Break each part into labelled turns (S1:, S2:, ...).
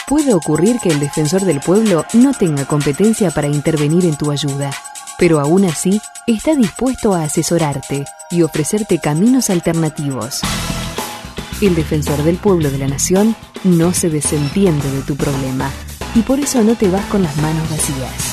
S1: Puede ocurrir que el defensor del pueblo no tenga competencia para intervenir en tu ayuda, pero aún así está dispuesto a asesorarte y ofrecerte caminos alternativos. El defensor del pueblo de la nación no se desentiende de tu problema y por eso no te vas con las manos vacías.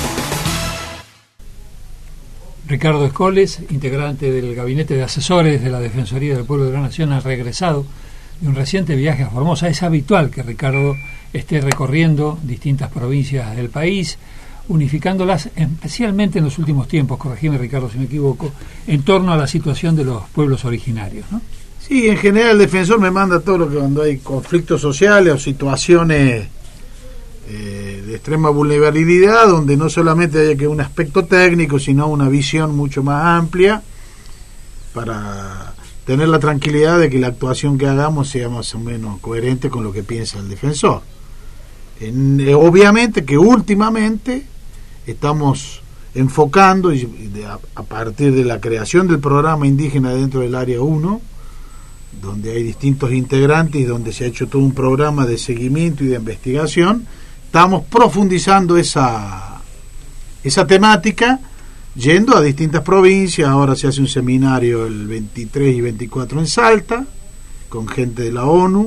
S2: Ricardo Escoles, integrante del Gabinete de Asesores de la Defensoría del Pueblo de la Nación, ha regresado de un reciente viaje a Formosa. Es habitual que Ricardo esté recorriendo distintas provincias del país, unificándolas, especialmente en los últimos tiempos, corregime Ricardo si me equivoco, en torno a la situación de los pueblos originarios, ¿no?
S3: Sí, en general el defensor me manda todo lo que cuando hay conflictos sociales o situaciones de extrema vulnerabilidad, donde no solamente haya que un aspecto técnico, sino una visión mucho más amplia para tener la tranquilidad de que la actuación que hagamos sea más o menos coherente con lo que piensa el defensor. Obviamente que últimamente estamos enfocando a partir de la creación del programa indígena dentro del área 1, donde hay distintos integrantes y donde se ha hecho todo un programa de seguimiento y de investigación. Estamos profundizando esa temática, yendo a distintas provincias. Ahora se hace un seminario el 23 y 24 en Salta, con gente de la ONU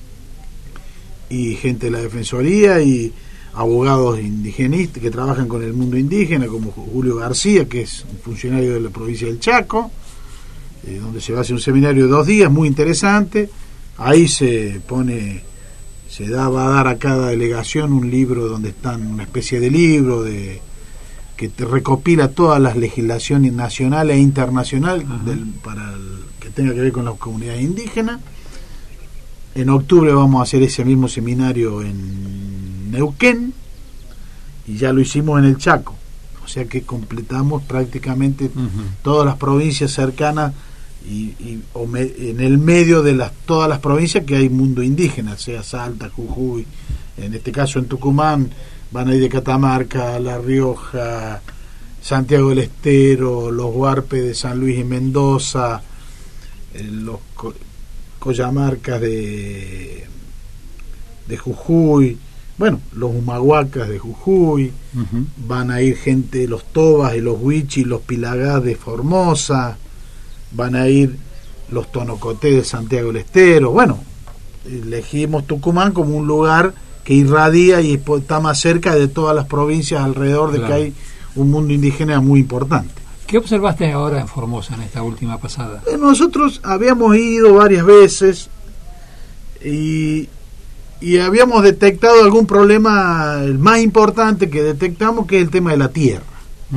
S3: y gente de la Defensoría y abogados indigenistas que trabajan con el mundo indígena, como Julio García, que es un funcionario de la provincia del Chaco, donde se va a hacer un seminario de 2 días, muy interesante. Ahí va a dar a cada delegación un libro donde están una especie de libro que te recopila todas las legislaciones nacionales e internacionales que tenga que ver con las comunidades indígenas. En octubre vamos a hacer ese mismo seminario en Neuquén y ya lo hicimos en el Chaco, o sea que completamos prácticamente todas las provincias cercanas en el medio de todas las provincias que hay mundo indígena, sea Salta, Jujuy, en este caso en Tucumán van a ir de Catamarca, La Rioja, Santiago del Estero, los Huarpes de San Luis y Mendoza, los Coyamarcas de Jujuy, bueno, los Humahuacas de Jujuy, van a ir gente de los Tobas y los Huichis, los Pilagás de Formosa, van a ir los Tonocoté de Santiago del Estero. Bueno, elegimos Tucumán como un lugar que irradia y está más cerca de todas las provincias alrededor de que hay un mundo indígena muy importante.
S2: ¿Qué observaste ahora en Formosa en esta última pasada?
S3: Nosotros habíamos ido varias veces y habíamos detectado algún problema, el más importante que detectamos, que es el tema de la tierra.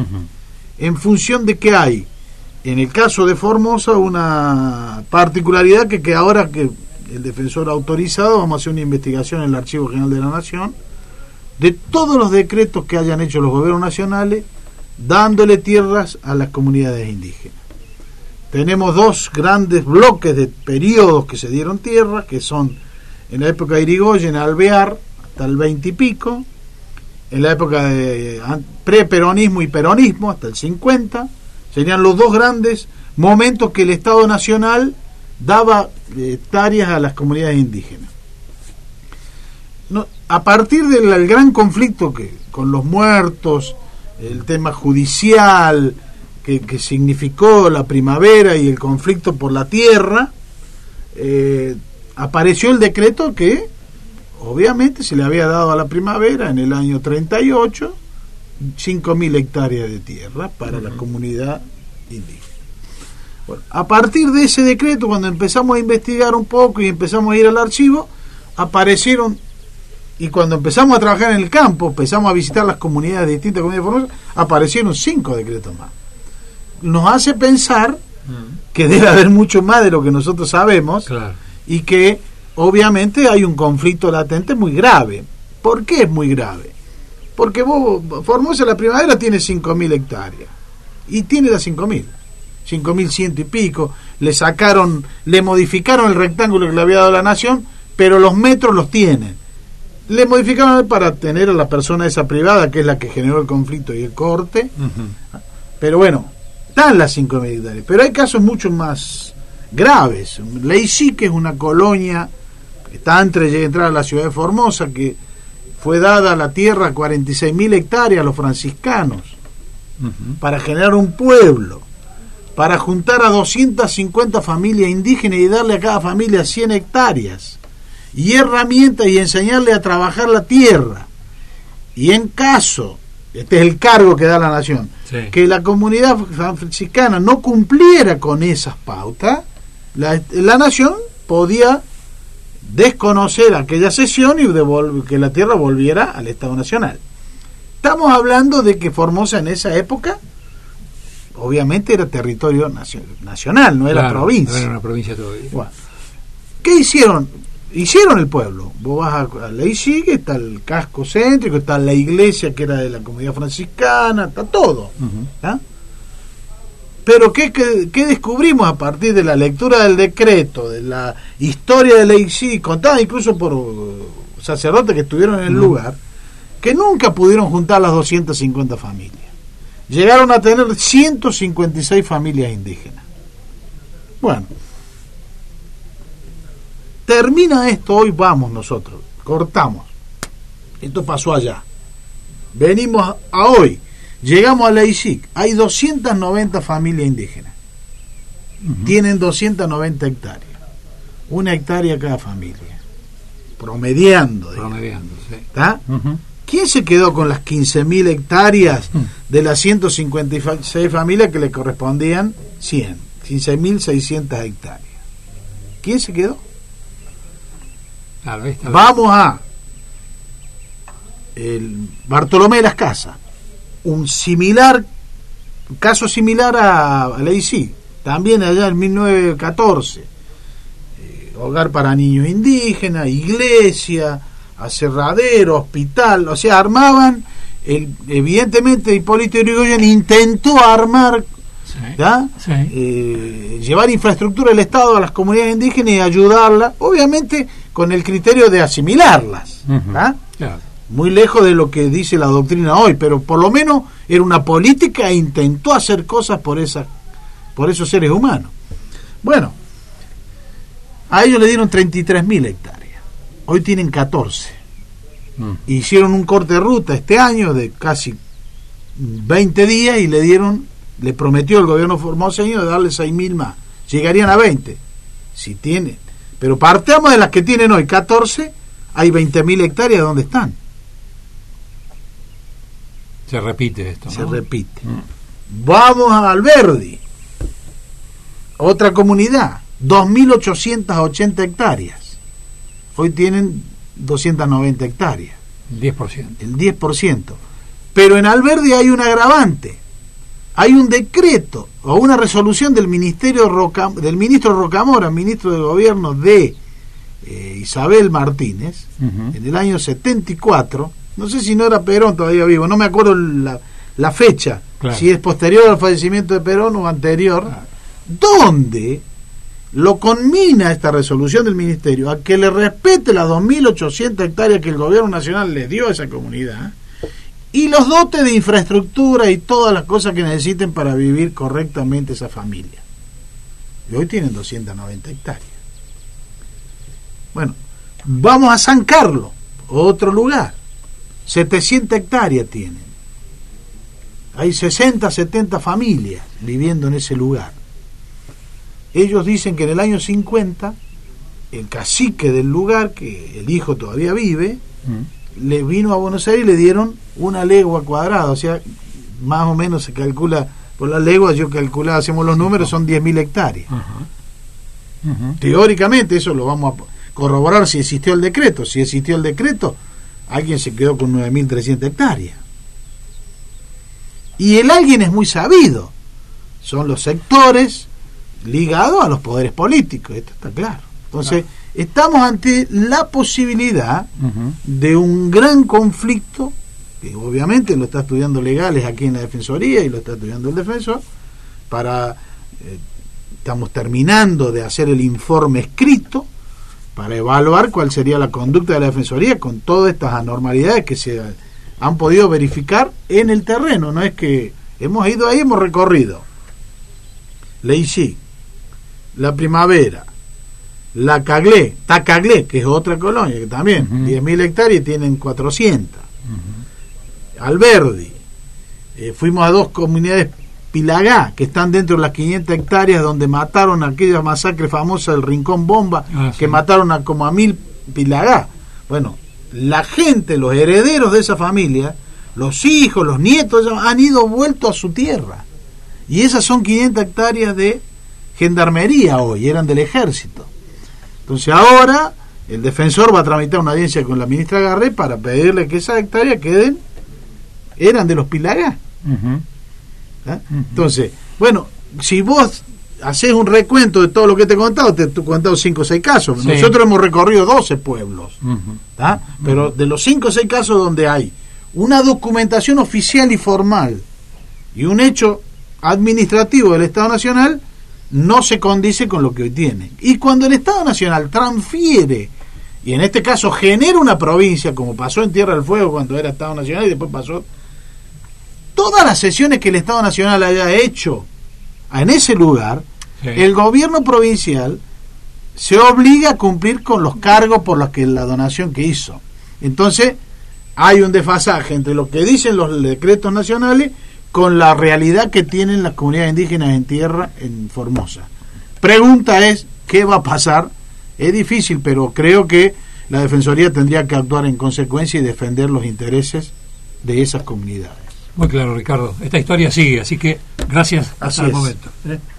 S3: En función de que hay, en el caso de Formosa, una particularidad que ahora que el defensor ha autorizado, vamos a hacer una investigación en el Archivo General de la Nación de todos los decretos que hayan hecho los gobiernos nacionales dándole tierras a las comunidades indígenas. Tenemos 2 grandes bloques de periodos que se dieron tierra, que son en la época de Irigoyen, Alvear, hasta el 20 y pico, en la época de preperonismo y peronismo, hasta el 50, serían los 2 grandes momentos que el Estado Nacional daba hectáreas a las comunidades indígenas. A partir del gran conflicto con los muertos, el tema judicial que significó la primavera y el conflicto por la tierra, apareció el decreto que obviamente se le había dado a la primavera en el año 38 5.000 hectáreas de tierra para la comunidad indígena. Bueno, a partir de ese decreto, cuando empezamos a investigar un poco y empezamos a ir al archivo, aparecieron, y cuando empezamos a trabajar en el campo, empezamos a visitar las comunidades, distintas comunidades formosas, aparecieron 5 decretos más. Nos hace pensar que debe haber mucho más de lo que nosotros sabemos, claro, y que obviamente hay un conflicto latente muy grave. ¿Por qué es muy grave? Porque Formosa la primavera tiene 5.000 hectáreas y tiene las 5.100 y pico. Le modificaron el rectángulo que le había dado la Nación, pero los metros los tienen. Le modificaron para tener a la persona esa privada, que es la que generó el conflicto y el corte. Pero bueno, están las 5.000 hectáreas. Pero hay casos mucho más graves. Leycí, que es una colonia está antes de entrar a la ciudad de Formosa, que fue dada la tierra, 46.000 hectáreas a los franciscanos, para generar un pueblo, para juntar a 250 familias indígenas y darle a cada familia 100 hectáreas, y herramientas, y enseñarle a trabajar la tierra. Y en caso, este es el cargo que da la nación, sí, que la comunidad franciscana no cumpliera con esas pautas, la nación podía desconocer aquella cesión y que la tierra volviera al Estado Nacional. Estamos hablando de que Formosa en esa época obviamente era territorio nacional, no era, claro, provincia.
S2: No era una provincia todavía.
S3: Bueno, ¿qué hicieron? Hicieron el pueblo. Vos vas a Leixí, que está el casco céntrico, está la iglesia que era de la comunidad franciscana, está todo. ¿Ah? Pero ¿qué descubrimos a partir de la lectura del decreto, de la historia de Leixí, contada incluso por sacerdotes que estuvieron en el lugar, que nunca pudieron juntar las 250 familias? Llegaron a tener 156 familias indígenas. Bueno, termina esto, hoy vamos nosotros, cortamos. Esto pasó allá. Venimos a hoy. Llegamos a Leixí, hay 290 familias indígenas. Tienen 290 hectáreas. 1 hectárea cada familia. Promediando.
S2: Sí.
S3: ¿Está? ¿Quién se quedó con las 15.000 hectáreas de las 156 familias que le correspondían 100? 15.600 hectáreas. ¿Quién se quedó?
S2: Claro,
S3: vamos a el Bartolomé de las Casas, un caso similar a Leixí, también allá en 1914, hogar para niños indígenas, iglesia, aserradero, hospital, o sea, armaban, evidentemente Hipólito Yrigoyen intentó armar, llevar infraestructura del Estado a las comunidades indígenas y ayudarlas, obviamente con el criterio de asimilarlas,
S2: claro,
S3: muy lejos de lo que dice la doctrina hoy, pero por lo menos era una política e intentó hacer cosas por esos seres humanos. Bueno, a ellos le dieron 33.000 hectáreas, hoy tienen 14. Hicieron un corte de ruta este año de casi 20 días y le prometió el gobierno formoseño de darle 6.000 más. Llegarían a 20 si tienen, pero partamos de las que tienen hoy 14. Hay 20.000 hectáreas. ¿Dónde están?
S2: Se repite esto, ¿no?
S3: Se repite. Vamos a Alberdi, otra comunidad, 2.880 hectáreas. Hoy tienen 290 hectáreas.
S2: El
S3: 10%. Pero en Alberdi hay un agravante. Hay un decreto o una resolución del ministro Rocamora, ministro de Gobierno de Isabel Martínez, en el año 74. No sé si no era Perón todavía vivo, no me acuerdo la fecha, claro, si es posterior al fallecimiento de Perón o anterior, claro, donde lo conmina esta resolución del ministerio a que le respete las 2.800 hectáreas que el gobierno nacional le dio a esa comunidad y los dotes de infraestructura y todas las cosas que necesiten para vivir correctamente esa familia. Y hoy tienen 290 hectáreas. Bueno, vamos a San Carlos, otro lugar, 700 hectáreas tienen. Hay 60, 70 familias viviendo en ese lugar. Ellos dicen que en el año 50 el cacique del lugar, que el hijo todavía vive, le vino a Buenos Aires y le dieron 1 legua cuadrada, o sea, más o menos se calcula por la legua, yo calculaba, hacemos los números, son 10.000 hectáreas. Teóricamente eso lo vamos a corroborar si existió el decreto. Si existió el decreto, alguien se quedó con 9.300 hectáreas. Y el alguien es muy sabido, son los sectores ligados a los poderes políticos, esto está claro. Entonces, estamos ante la posibilidad de un gran conflicto, que obviamente lo está estudiando legales aquí en la Defensoría y lo está estudiando el defensor, estamos terminando de hacer el informe escrito para evaluar cuál sería la conducta de la Defensoría con todas estas anormalidades que se han podido verificar en el terreno. No es que hemos ido ahí, hemos recorrido Leixí, La Primavera, Tacaglé, que es otra colonia, que también, 10.000 hectáreas y tienen 400. Alberdi. Fuimos a 2 comunidades Pilagá, que están dentro de las 500 hectáreas donde mataron aquella masacre famosa del Rincón Bomba, que mataron a como a 1.000 Pilagá. Bueno, la gente, los herederos de esa familia, los hijos, los nietos, han ido vueltos a su tierra. Y esas son 500 hectáreas de gendarmería hoy, eran del ejército. Entonces ahora el defensor va a tramitar una audiencia con la ministra Garré para pedirle que esas hectáreas eran de los Pilagá. Entonces, bueno, si vos haces un recuento de todo lo que te he contado, te he contado 5 o 6 casos. Sí. Nosotros hemos recorrido 12 pueblos, pero de los 5 o 6 casos donde hay una documentación oficial y formal y un hecho administrativo del Estado Nacional, no se condice con lo que hoy tiene. Y cuando el Estado Nacional transfiere, y en este caso genera una provincia, como pasó en Tierra del Fuego cuando era Estado Nacional y después pasó, todas las sesiones que el Estado Nacional haya hecho en ese lugar, el gobierno provincial se obliga a cumplir con los cargos por los que la donación que hizo. Entonces hay un desfasaje entre lo que dicen los decretos nacionales con la realidad que tienen las comunidades indígenas en tierra en Formosa. Pregunta es, ¿qué va a pasar? Es difícil, pero creo que la Defensoría tendría que actuar en consecuencia y defender los intereses de esas comunidades.
S2: Muy claro, Ricardo. Esta historia sigue, así que gracias hasta el momento.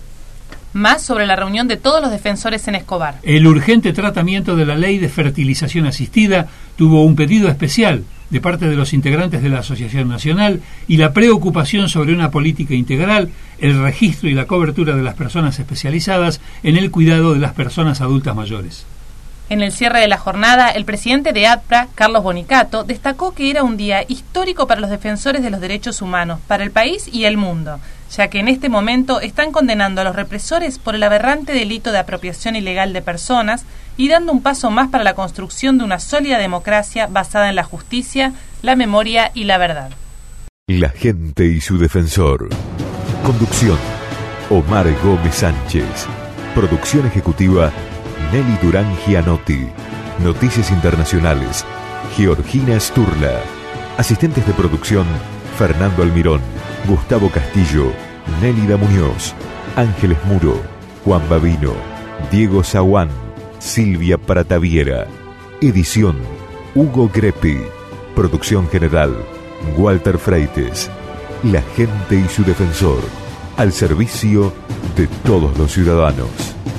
S4: Más sobre la reunión de todos los defensores en Escobar.
S2: El urgente tratamiento de la ley de fertilización asistida tuvo un pedido especial de parte de los integrantes de la Asociación Nacional y la preocupación sobre una política integral, el registro y la cobertura de las personas especializadas en el cuidado de las personas adultas mayores.
S4: En el cierre de la jornada, el presidente de ADPRA, Carlos Bonicato, destacó que era un día histórico para los defensores de los derechos humanos, para el país y el mundo, ya que en este momento están condenando a los represores por el aberrante delito de apropiación ilegal de personas y dando un paso más para la construcción de una sólida democracia basada en la justicia, la memoria y la verdad.
S5: La gente y su defensor. Conducción: Omar Gómez Sánchez. Producción ejecutiva: Nelly Durán Gianotti. Noticias internacionales: Georgina Sturla. Asistentes de producción: Fernando Almirón, Gustavo Castillo, Nélida Muñoz, Ángeles Muro, Juan Babino, Diego Zaguán, Silvia Parataviera. Edición: Hugo Greppi. Producción general: Walter Freites. La gente y su defensor, al servicio de todos los ciudadanos.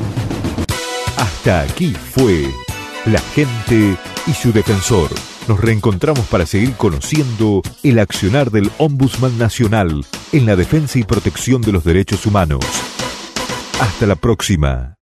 S5: Hasta aquí fue La gente y su defensor. Nos reencontramos para seguir conociendo el accionar del Ombudsman Nacional en la defensa y protección de los derechos humanos. Hasta la próxima.